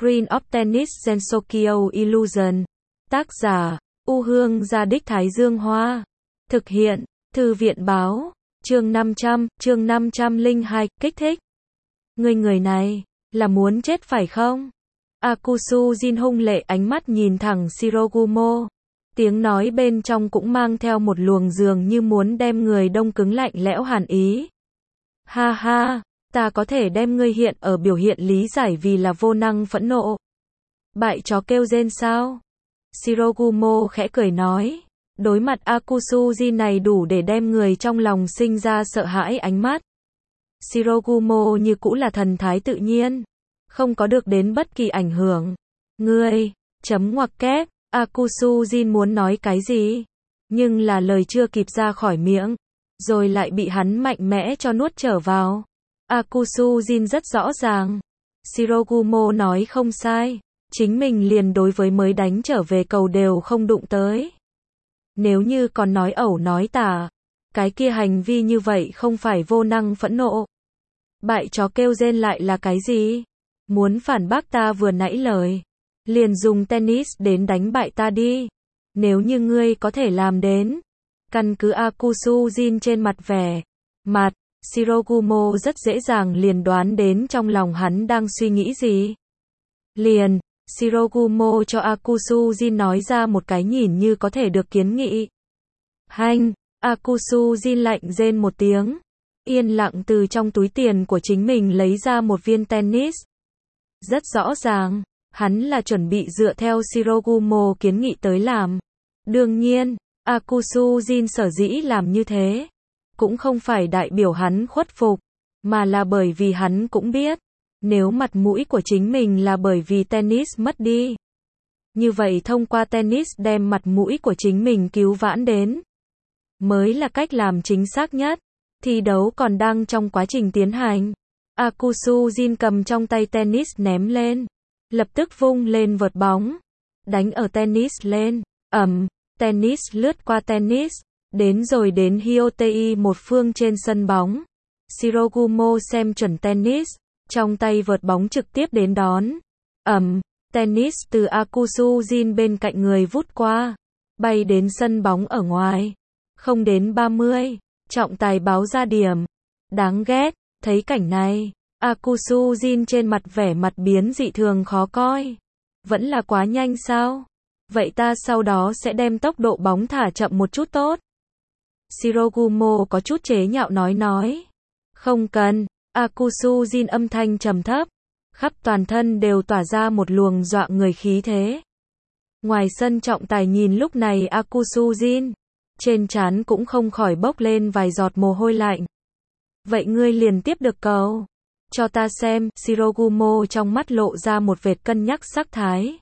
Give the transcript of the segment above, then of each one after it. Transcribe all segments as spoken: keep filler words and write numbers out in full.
Green of Tennis Gensokyo Illusion. Tác giả, U Hương Gia Đích Thái Dương Hoa. Thực hiện, Thư viện Báo. Chương năm trăm, chương năm trăm lẻ hai, kích thích. Người người này, là muốn chết phải không? Akusu Jin hung lệ ánh mắt nhìn thẳng Shirogumo. Tiếng nói bên trong cũng mang theo một luồng dường như muốn đem người đông cứng lạnh lẽo hàn ý. Ha ha, ta có thể đem ngươi hiện ở biểu hiện lý giải vì là vô năng phẫn nộ. Bại chó kêu rên sao? Shirogumo khẽ cười nói. Đối mặt Akusu Jin này đủ để đem người trong lòng sinh ra sợ hãi ánh mắt. Shirogumo như cũ là thần thái tự nhiên, không có được đến bất kỳ ảnh hưởng. Ngươi, chấm ngoặc kép, Akusu Jin muốn nói cái gì? Nhưng là lời chưa kịp ra khỏi miệng, rồi lại bị hắn mạnh mẽ cho nuốt trở vào. Akusu Jin rất rõ ràng. Shirogumo nói không sai, chính mình liền đối với mới đánh trở về cầu đều không đụng tới. Nếu như còn nói ẩu nói tả, cái kia hành vi như vậy không phải vô năng phẫn nộ. Bại chó kêu rên lại là cái gì? Muốn phản bác ta vừa nãy lời, liền dùng tennis đến đánh bại ta đi. Nếu như ngươi có thể làm đến. Căn cứ Akusu Jin trên mặt vẻ mặt, Shirogumo rất dễ dàng liền đoán đến trong lòng hắn đang suy nghĩ gì. Liền, Shirogumo cho Akusu Jin nói ra một cái nhìn như có thể được kiến nghị. Hanh, Akusu Jin lạnh rên một tiếng, yên lặng từ trong túi tiền của chính mình lấy ra một viên tennis. Rất rõ ràng, hắn là chuẩn bị dựa theo Shirogumo kiến nghị tới làm. Đương nhiên, Akusu Jin sở dĩ làm như thế, cũng không phải đại biểu hắn khuất phục, mà là bởi vì hắn cũng biết, nếu mặt mũi của chính mình là bởi vì tennis mất đi, như vậy thông qua tennis đem mặt mũi của chính mình cứu vãn đến, mới là cách làm chính xác nhất. Thi đấu còn đang trong quá trình tiến hành. Akusu Jin cầm trong tay tennis ném lên, lập tức vung lên vợt bóng, đánh ở tennis lên, ầm, tennis lướt qua tennis, đến rồi đến Hyotei một phương trên sân bóng. Shirogumo xem chuẩn tennis, trong tay vợt bóng trực tiếp đến đón, ầm, tennis từ Akusu Jin bên cạnh người vút qua, bay đến sân bóng ở ngoài, không đến ba mươi, trọng tài báo ra điểm. Đáng ghét. Thấy cảnh này, Akusu Jin trên mặt vẻ mặt biến dị thường khó coi. Vẫn là quá nhanh sao? Vậy ta sau đó sẽ đem tốc độ bóng thả chậm một chút tốt. Shirogumo có chút chế nhạo nói nói. Không cần, Akusu Jin âm thanh trầm thấp, khắp toàn thân đều tỏa ra một luồng dọa người khí thế. Ngoài sân trọng tài nhìn lúc này Akusu Jin, trên trán cũng không khỏi bốc lên vài giọt mồ hôi lạnh. Vậy ngươi liền tiếp được cầu. Cho ta xem, Shirogumo trong mắt lộ ra một vệt cân nhắc sắc thái.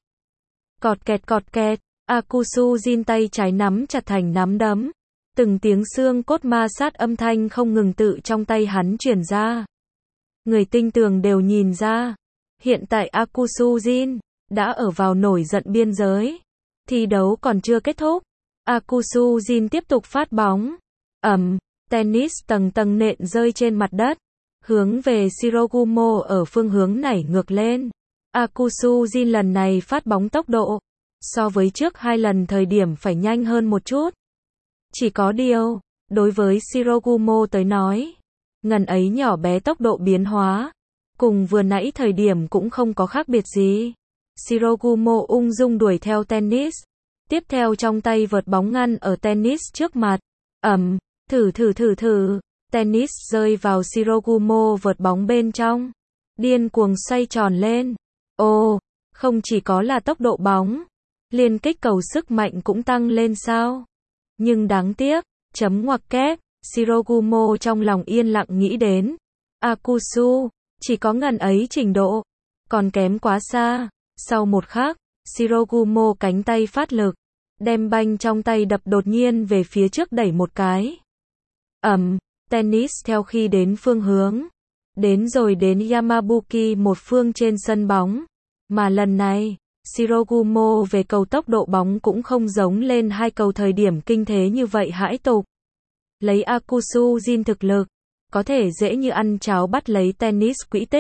Cọt kẹt cọt kẹt, Akusu Jin tay trái nắm chặt thành nắm đấm. Từng tiếng xương cốt ma sát âm thanh không ngừng tự trong tay hắn truyền ra. Người tinh tường đều nhìn ra. Hiện tại Akusu Jin đã ở vào nổi giận biên giới. Thi đấu còn chưa kết thúc. Akusu Jin tiếp tục phát bóng. Ầm. Tennis tầng tầng nện rơi trên mặt đất, hướng về Shirogumo ở phương hướng nảy ngược lên. Akusu Jin lần này phát bóng tốc độ, so với trước hai lần thời điểm phải nhanh hơn một chút. Chỉ có điều, đối với Shirogumo tới nói, ngần ấy nhỏ bé tốc độ biến hóa, cùng vừa nãy thời điểm cũng không có khác biệt gì. Shirogumo ung dung đuổi theo tennis, tiếp theo trong tay vợt bóng ngăn ở tennis trước mặt, ầm. Thử thử thử thử, tennis rơi vào Shirogumo vợt bóng bên trong, điên cuồng xoay tròn lên. Ồ, không chỉ có là tốc độ bóng, liên kích cầu sức mạnh cũng tăng lên sao? Nhưng đáng tiếc, chấm ngoặc kép, Shirogumo trong lòng yên lặng nghĩ đến. Akusu, chỉ có ngần ấy trình độ, còn kém quá xa. Sau một khắc, Shirogumo cánh tay phát lực, đem banh trong tay đập đột nhiên về phía trước đẩy một cái. Ẩm, um, tennis theo khi đến phương hướng, đến rồi đến Yamabuki một phương trên sân bóng, mà lần này, Shirogumo về cầu tốc độ bóng cũng không giống lên hai cầu thời điểm kinh thế như vậy hãi tục. Lấy Akusu Jin thực lực, có thể dễ như ăn cháo bắt lấy tennis quỹ tích,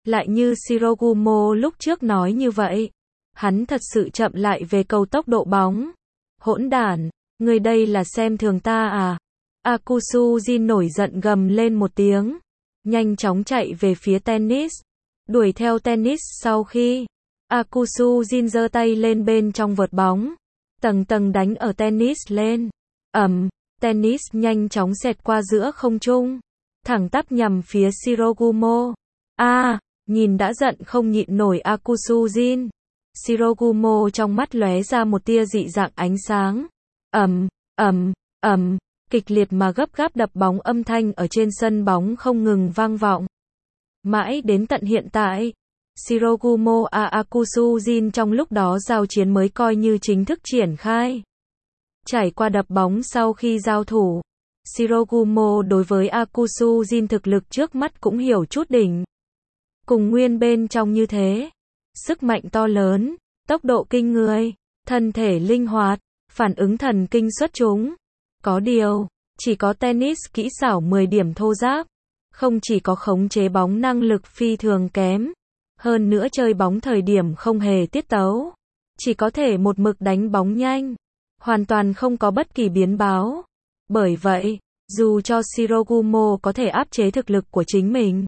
Lại như Shirogumo lúc trước nói như vậy. Hắn thật sự chậm lại về cầu tốc độ bóng. Hỗn đản, người đây là xem thường ta à? Akusu Jin nổi giận gầm lên một tiếng. Nhanh chóng chạy về phía tennis. Đuổi theo tennis sau khi. Akusu Jin giơ tay lên bên trong vợt bóng. Tầng tầng đánh ở tennis lên. Ầm, tennis nhanh chóng xẹt qua giữa không trung. Thẳng tắp nhằm phía Shirogumo. A, à, nhìn đã giận không nhịn nổi Akusu Jin. Shirogumo trong mắt lóe ra một tia dị dạng ánh sáng. Ầm, ầm, ầm, kịch liệt mà gấp gáp đập bóng âm thanh ở trên sân bóng không ngừng vang vọng. Mãi đến tận hiện tại, Shirogumo và Akusu Jin trong lúc đó giao chiến mới coi như chính thức triển khai. Trải qua đập bóng sau khi giao thủ, Shirogumo đối với Akusu Jin thực lực trước mắt cũng hiểu chút đỉnh. Cùng nguyên bên trong như thế, sức mạnh to lớn, tốc độ kinh người, thân thể linh hoạt, phản ứng thần kinh xuất chúng. Có điều, chỉ có tennis kỹ xảo mười điểm thô ráp, không chỉ có khống chế bóng năng lực phi thường kém, hơn nữa chơi bóng thời điểm không hề tiết tấu, chỉ có thể một mực đánh bóng nhanh, hoàn toàn không có bất kỳ biến báo. Bởi vậy, dù cho Shirogumo có thể áp chế thực lực của chính mình,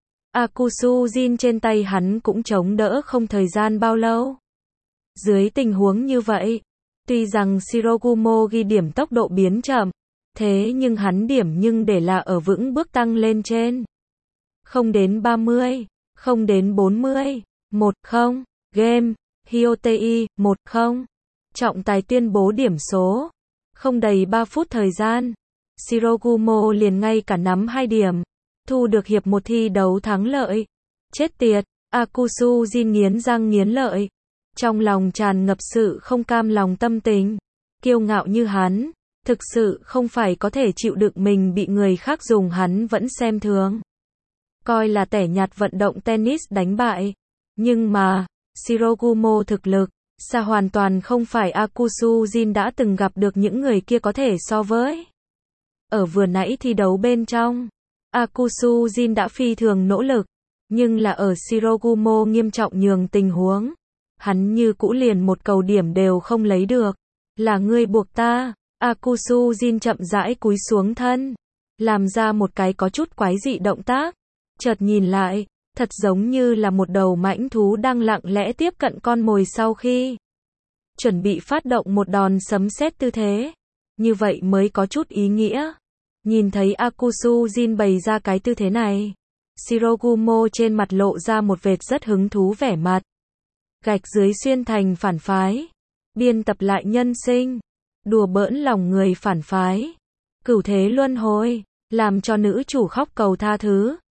Akusu Jin trên tay hắn cũng chống đỡ không thời gian bao lâu. Dưới tình huống như vậy, tuy rằng Shirogumo ghi điểm tốc độ biến chậm, thế nhưng hắn điểm nhưng để là ở vững bước tăng lên trên. Không đến ba mươi, không đến bốn mươi, một không, game, Hyotei, một không. Trọng tài tuyên bố điểm số. Không đầy ba phút thời gian, Shirogumo liền ngay cả nắm hai điểm, thu được hiệp một thi đấu thắng lợi. Chết tiệt, Akusu Jin nghiến răng nghiến lợi. Trong lòng tràn ngập sự không cam lòng tâm tình. Kiêu ngạo như hắn, thực sự không phải có thể chịu đựng mình bị người khác dùng hắn vẫn xem thường. Coi là tẻ nhạt vận động tennis đánh bại. Nhưng mà, Shirogumo thực lực, xa hoàn toàn không phải Akusu Jin đã từng gặp được những người kia có thể so với. Ở vừa nãy thi đấu bên trong, Akusu Jin đã phi thường nỗ lực, nhưng là ở Shirogumo nghiêm trọng nhường tình huống. Hắn như cũ liền một cầu điểm đều không lấy được. Là ngươi buộc ta. Akusu Jin chậm rãi cúi xuống thân, làm ra một cái có chút quái dị động tác. Chợt nhìn lại, thật giống như là một đầu mãnh thú đang lặng lẽ tiếp cận con mồi sau khi chuẩn bị phát động một đòn sấm sét tư thế. Như vậy mới có chút ý nghĩa. Nhìn thấy Akusu Jin bày ra cái tư thế này, Shirogumo trên mặt lộ ra một vệt rất hứng thú vẻ mặt. Gạch dưới xuyên thành phản phái, biên tập lại nhân sinh, đùa bỡn lòng người phản phái, cửu thế luân hồi, làm cho nữ chủ khóc cầu tha thứ.